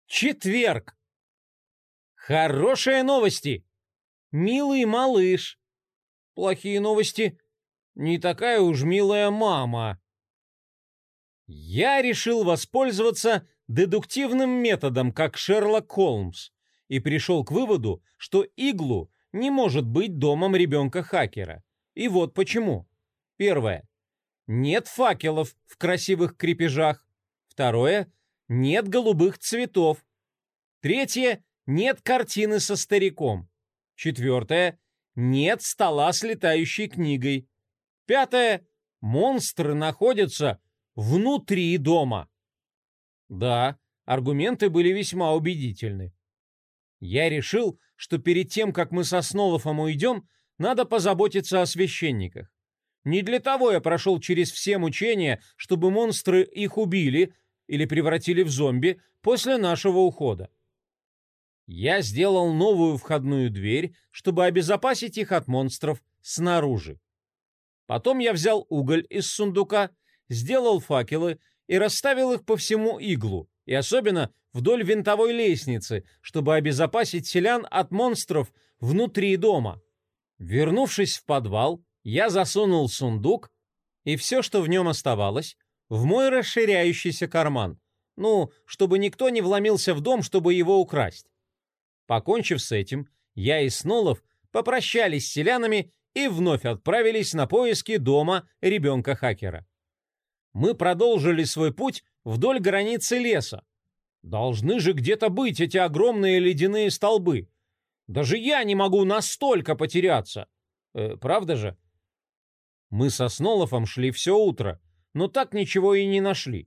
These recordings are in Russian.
Четверг. Хорошие новости. Милый малыш. Плохие новости. Не такая уж милая мама. Я решил воспользоваться дедуктивным методом, как Шерлок Холмс, и пришел к выводу, что Иглу не может быть домом ребенка-хакера. И вот почему. Первое. Нет факелов в красивых крепежах. Второе. Нет голубых цветов. Третье. Нет картины со стариком. Четвертое. Нет стола с летающей книгой. Пятое. Монстры находятся внутри дома. Да, аргументы были весьма убедительны. Я решил, что перед тем, как мы со Снолофом уйдем, надо позаботиться о священниках. Не для того я прошел через все мучения, чтобы монстры их убили или превратили в зомби после нашего ухода. Я сделал новую входную дверь, чтобы обезопасить их от монстров снаружи. Потом я взял уголь из сундука, сделал факелы и расставил их по всему Иглу, и особенно вдоль винтовой лестницы, чтобы обезопасить селян от монстров внутри дома. Вернувшись в подвал, я засунул сундук и все, что в нем оставалось, в мой расширяющийся карман, чтобы никто не вломился в дом, чтобы его украсть. Покончив с этим, я и Снолов попрощались с селянами и вновь отправились на поиски дома ребенка-хакера. Мы продолжили свой путь вдоль границы леса. Должны же где-то быть эти огромные ледяные столбы. Даже я не могу настолько потеряться. Правда же? Мы со Снолофом шли все утро, но так ничего и не нашли.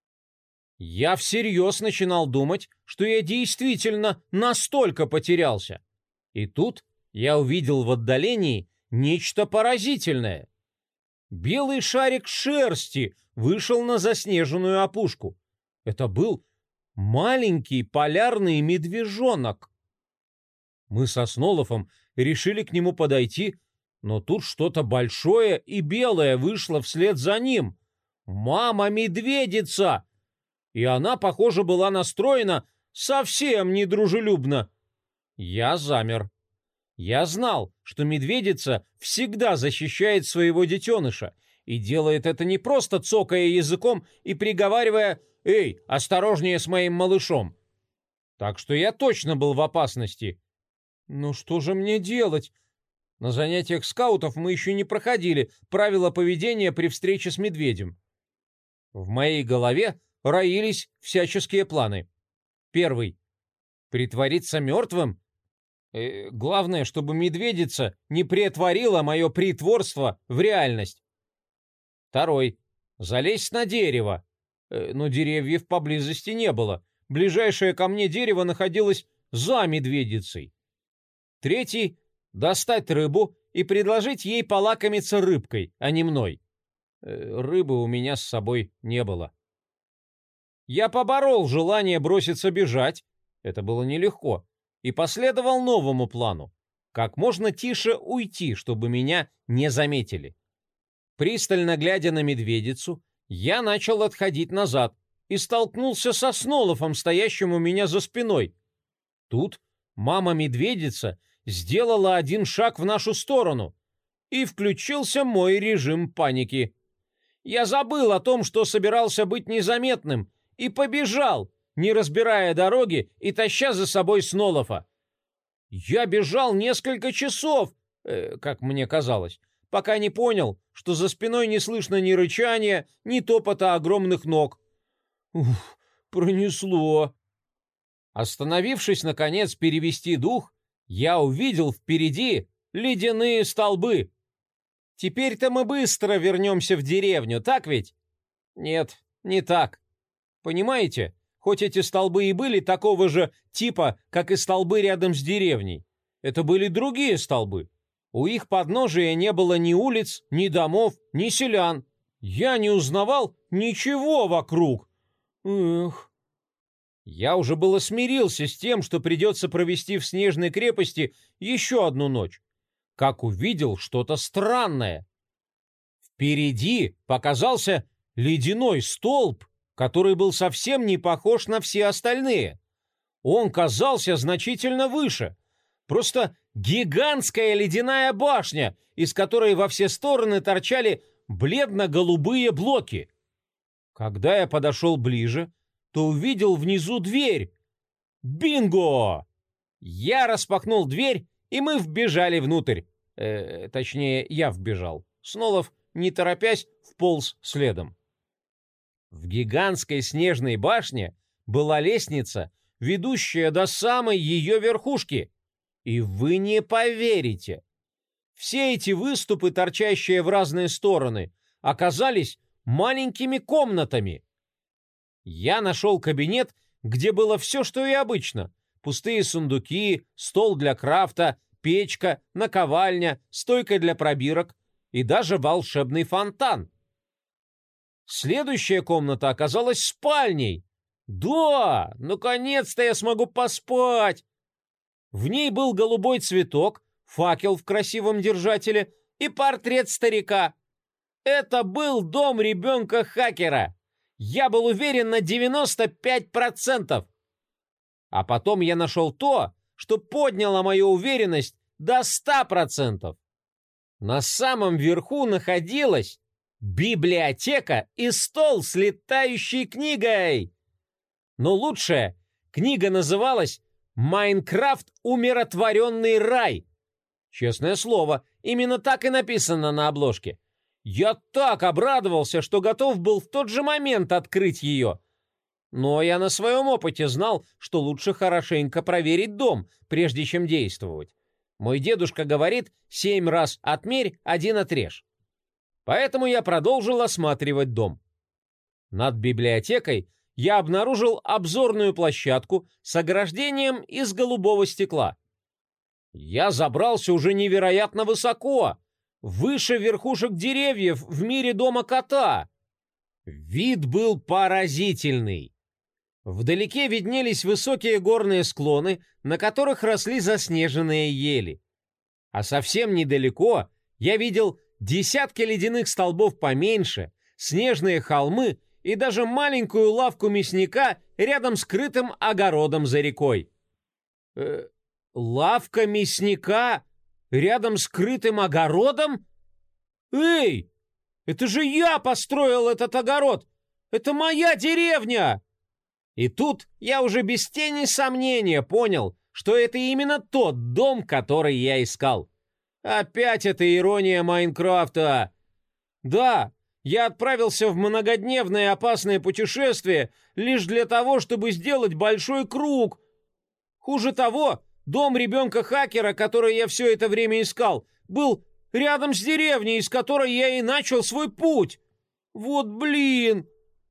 Я всерьез начинал думать, что я действительно настолько потерялся. И тут я увидел в отдалении нечто поразительное. Белый шарик шерсти вышел на заснеженную опушку. Это был маленький полярный медвежонок. Мы со Снолофом решили к нему подойти, но тут что-то большое и белое вышло вслед за ним. Мама-медведица! И она, похоже, была настроена совсем недружелюбно. Я замер. Я знал, что медведица всегда защищает своего детеныша и делает это не просто цокая языком и приговаривая «Эй, осторожнее с моим малышом!». Так что я точно был в опасности. Ну что же мне делать? На занятиях скаутов мы еще не проходили правила поведения при встрече с медведем. В моей голове роились всяческие планы. Первый. Притвориться мертвым? Главное, чтобы медведица не претворила мое притворство в реальность. Второй. Залезть на дерево. Но деревьев поблизости не было. Ближайшее ко мне дерево находилось за медведицей. Третий. Достать рыбу и предложить ей полакомиться рыбкой, а не мной. Рыбы у меня с собой не было. Я поборол желание броситься бежать, это было нелегко, и последовал новому плану. Как можно тише уйти, чтобы меня не заметили. Пристально глядя на медведицу, я начал отходить назад и столкнулся со Снолофом, стоящим у меня за спиной. Тут мама-медведица сделала один шаг в нашу сторону, и включился мой режим паники. Я забыл о том, что собирался быть незаметным, и побежал, не разбирая дороги и таща за собой Снолофа. Я бежал несколько часов, как мне казалось, пока не понял, что за спиной не слышно ни рычания, ни топота огромных ног. Ух, пронесло. Остановившись, наконец, перевести дух, я увидел впереди ледяные столбы. Теперь-то мы быстро вернемся в деревню, так ведь? Нет, не так. Понимаете, хоть эти столбы и были такого же типа, как и столбы рядом с деревней, это были другие столбы. У их подножия не было ни улиц, ни домов, ни селян. Я не узнавал ничего вокруг. Эх. Я уже было смирился с тем, что придется провести в снежной крепости еще одну ночь, как увидел что-то странное. Впереди показался ледяной столб, который был совсем не похож на все остальные. Он казался значительно выше. Просто гигантская ледяная башня, из которой во все стороны торчали бледно-голубые блоки. Когда я подошел ближе, то увидел внизу дверь. Бинго! Я распахнул дверь, и мы вбежали внутрь. Точнее, я вбежал. Снолов, не торопясь, вполз следом. В гигантской снежной башне была лестница, ведущая до самой ее верхушки. И вы не поверите, все эти выступы, торчащие в разные стороны, оказались маленькими комнатами. Я нашел кабинет, где было все, что и обычно. Пустые сундуки, стол для крафта, печка, наковальня, стойка для пробирок и даже волшебный фонтан. Следующая комната оказалась спальней. Да, наконец-то я смогу поспать. В ней был голубой цветок, факел в красивом держателе и портрет старика. Это был дом ребенка-хакера. Я был уверен на 95%. А потом я нашел то, что подняло мою уверенность до 100%. На самом верху находилась библиотека и стол с летающей книгой. Но лучшая книга называлась «Майнкрафт. Умиротворенный рай». Честное слово, именно так и написано на обложке. Я так обрадовался, что готов был в тот же момент открыть ее. Но я на своем опыте знал, что лучше хорошенько проверить дом, прежде чем действовать. Мой дедушка говорит: 7 раз отмерь, 1 отрежь. Поэтому я продолжил осматривать дом. Над библиотекой я обнаружил обзорную площадку с ограждением из голубого стекла. Я забрался уже невероятно высоко, выше верхушек деревьев в мире дома кота. Вид был поразительный. Вдалеке виднелись высокие горные склоны, на которых росли заснеженные ели. А совсем недалеко я видел десятки ледяных столбов поменьше, снежные холмы и даже маленькую лавку мясника рядом с крытым огородом за рекой. Лавка мясника рядом с крытым огородом? Эй, это же я построил этот огород! Это моя деревня! И тут я уже без тени сомнения понял, что это именно тот дом, который я искал. Опять эта ирония Майнкрафта. Да, я отправился в многодневное опасное путешествие лишь для того, чтобы сделать большой круг. Хуже того, дом ребенка-хакера, который я все это время искал, был рядом с деревней, из которой я и начал свой путь. Вот блин!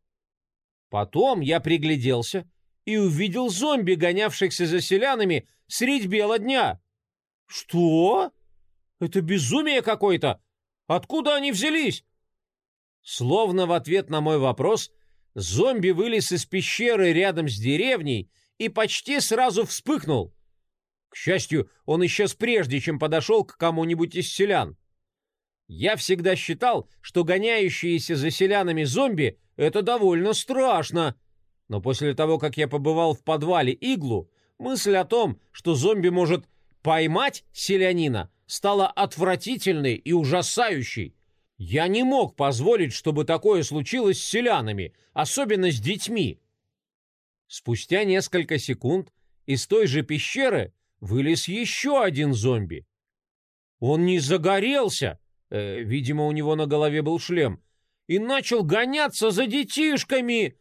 Потом я пригляделся и увидел зомби, гонявшихся за селянами средь бела дня. Что? Это безумие какое-то! Откуда они взялись? Словно в ответ на мой вопрос, зомби вылез из пещеры рядом с деревней и почти сразу вспыхнул. К счастью, он исчез прежде, чем подошел к кому-нибудь из селян. Я всегда считал, что гоняющиеся за селянами зомби — это довольно страшно. Но после того, как я побывал в подвале Иглу, мысль о том, что зомби может поймать селянина, стала отвратительной и ужасающей. Я не мог позволить, чтобы такое случилось с селянами, особенно с детьми. Спустя несколько секунд из той же пещеры вылез еще один зомби. Он не загорелся, видимо, у него на голове был шлем, и начал гоняться за детишками.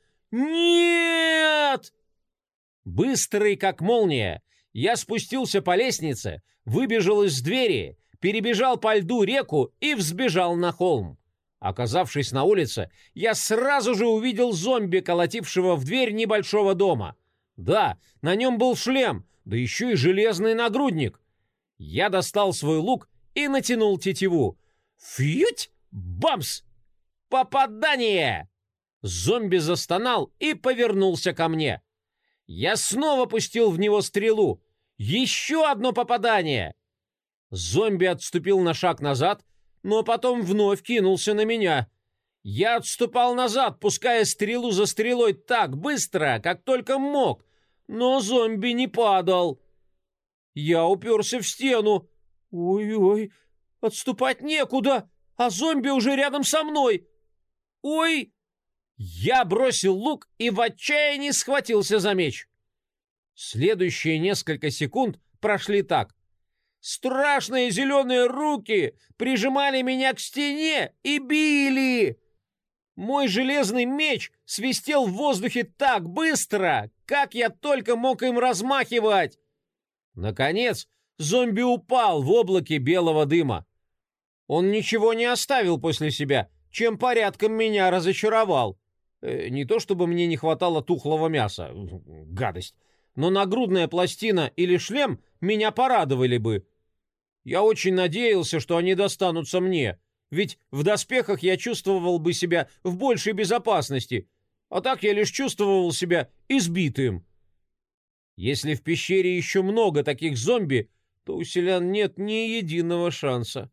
Нет! Быстрый, как молния, я спустился по лестнице, выбежал из двери, перебежал по льду реку и взбежал на холм. Оказавшись на улице, я сразу же увидел зомби, колотившего в дверь небольшого дома. Да, на нем был шлем, да еще и железный нагрудник. Я достал свой лук и натянул тетиву. Фьють! Бамс! Попадание! Зомби застонал и повернулся ко мне. Я снова пустил в него стрелу. Еще одно попадание! Зомби отступил на шаг назад, но потом вновь кинулся на меня. Я отступал назад, пуская стрелу за стрелой так быстро, как только мог, но зомби не падал. Я уперся в стену. Ой-ой, отступать некуда, а зомби уже рядом со мной. Ой! Я бросил лук и в отчаянии схватился за меч. Следующие несколько секунд прошли так. Страшные зеленые руки прижимали меня к стене и били. Мой железный меч свистел в воздухе так быстро, как я только мог им размахивать. Наконец, зомби упал в облаке белого дыма. Он ничего не оставил после себя, чем порядком меня разочаровал. Не то чтобы мне не хватало тухлого мяса, гадость, но нагрудная пластина или шлем меня порадовали бы. Я очень надеялся, что они достанутся мне, ведь в доспехах я чувствовал бы себя в большей безопасности, а так я лишь чувствовал себя избитым. Если в пещере еще много таких зомби, то у селян нет ни единого шанса.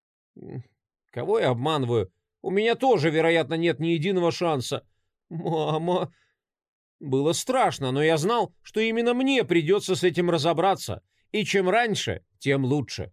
Кого я обманываю? У меня тоже, вероятно, нет ни единого шанса. Мама! Было страшно, но я знал, что именно мне придется с этим разобраться, и чем раньше, тем лучше.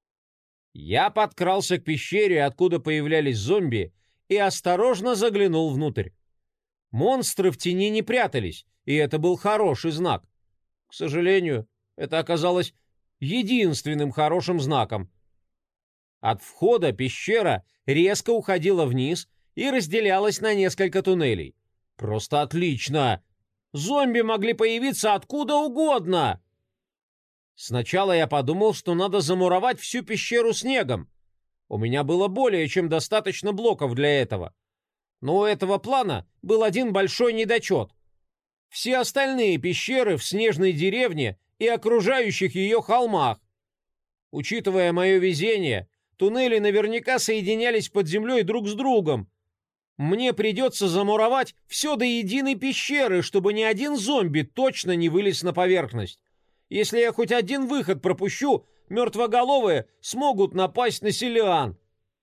Я подкрался к пещере, откуда появлялись зомби, и осторожно заглянул внутрь. Монстры в тени не прятались, и это был хороший знак. К сожалению, это оказалось единственным хорошим знаком. От входа пещера резко уходила вниз и разделялась на несколько туннелей. Просто отлично! Зомби могли появиться откуда угодно! Сначала я подумал, что надо замуровать всю пещеру снегом. У меня было более чем достаточно блоков для этого. Но у этого плана был один большой недочет. Все остальные пещеры в снежной деревне и окружающих ее холмах. Учитывая мое везение, туннели наверняка соединялись под землей друг с другом. Мне придется замуровать все до единой пещеры, чтобы ни один зомби точно не вылез на поверхность. Если я хоть один выход пропущу, мертвоголовые смогут напасть на селян.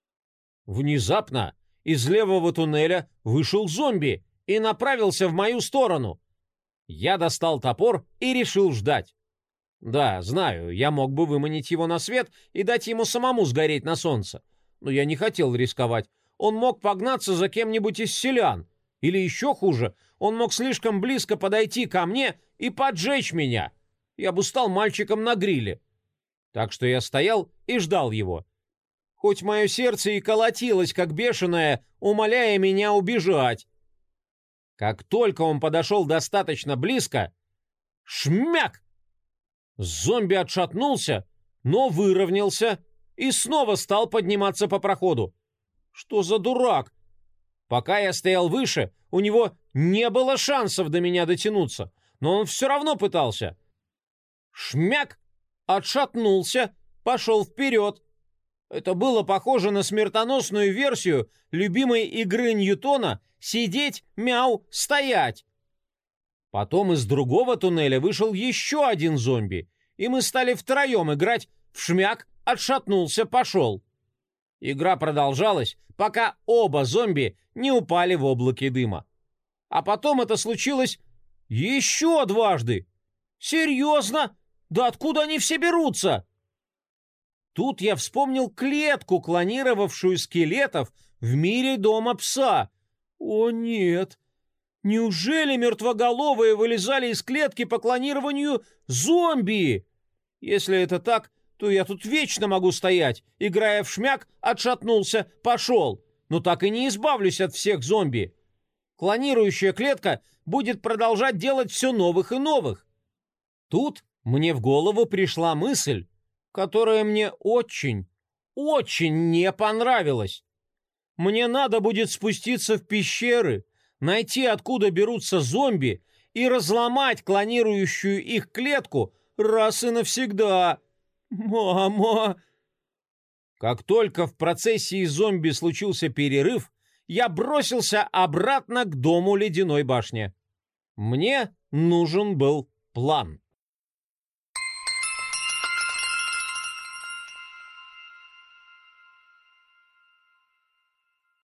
Внезапно из левого туннеля вышел зомби и направился в мою сторону. Я достал топор и решил ждать. Да, знаю, я мог бы выманить его на свет и дать ему самому сгореть на солнце. Но я не хотел рисковать. Он мог погнаться за кем-нибудь из селян. Или еще хуже, он мог слишком близко подойти ко мне и поджечь меня. Я бы стал мальчиком на гриле. Так что я стоял и ждал его. Хоть мое сердце и колотилось, как бешеное, умоляя меня убежать. Как только он подошел достаточно близко, шмяк! Зомби отшатнулся, но выровнялся и снова стал подниматься по проходу. Что за дурак? Пока я стоял выше, у него не было шансов до меня дотянуться, но он все равно пытался. Шмяк! Отшатнулся, пошел вперед. Это было похоже на смертоносную версию любимой игры Ньютона «Сидеть, мяу, стоять». Потом из другого туннеля вышел еще один зомби, и мы стали втроем играть в шмяк, отшатнулся, пошел. Игра продолжалась, пока оба зомби не упали в облаке дыма. А потом это случилось еще дважды. Серьезно? Да откуда они все берутся? Тут я вспомнил клетку, клонировавшую скелетов в мире дома пса. О нет! Неужели мертвоголовые вылезали из клетки по клонированию зомби? Если это так, то я тут вечно могу стоять, играя в шмяк, отшатнулся, пошел, но так и не избавлюсь от всех зомби. Клонирующая клетка будет продолжать делать все новых и новых. Тут мне в голову пришла мысль, которая мне очень, очень не понравилась. Мне надо будет спуститься в пещеры, найти, откуда берутся зомби, и разломать клонирующую их клетку раз и навсегда. Мама! Как только в процессии зомби случился перерыв, я бросился обратно к дому ледяной башни. Мне нужен был план.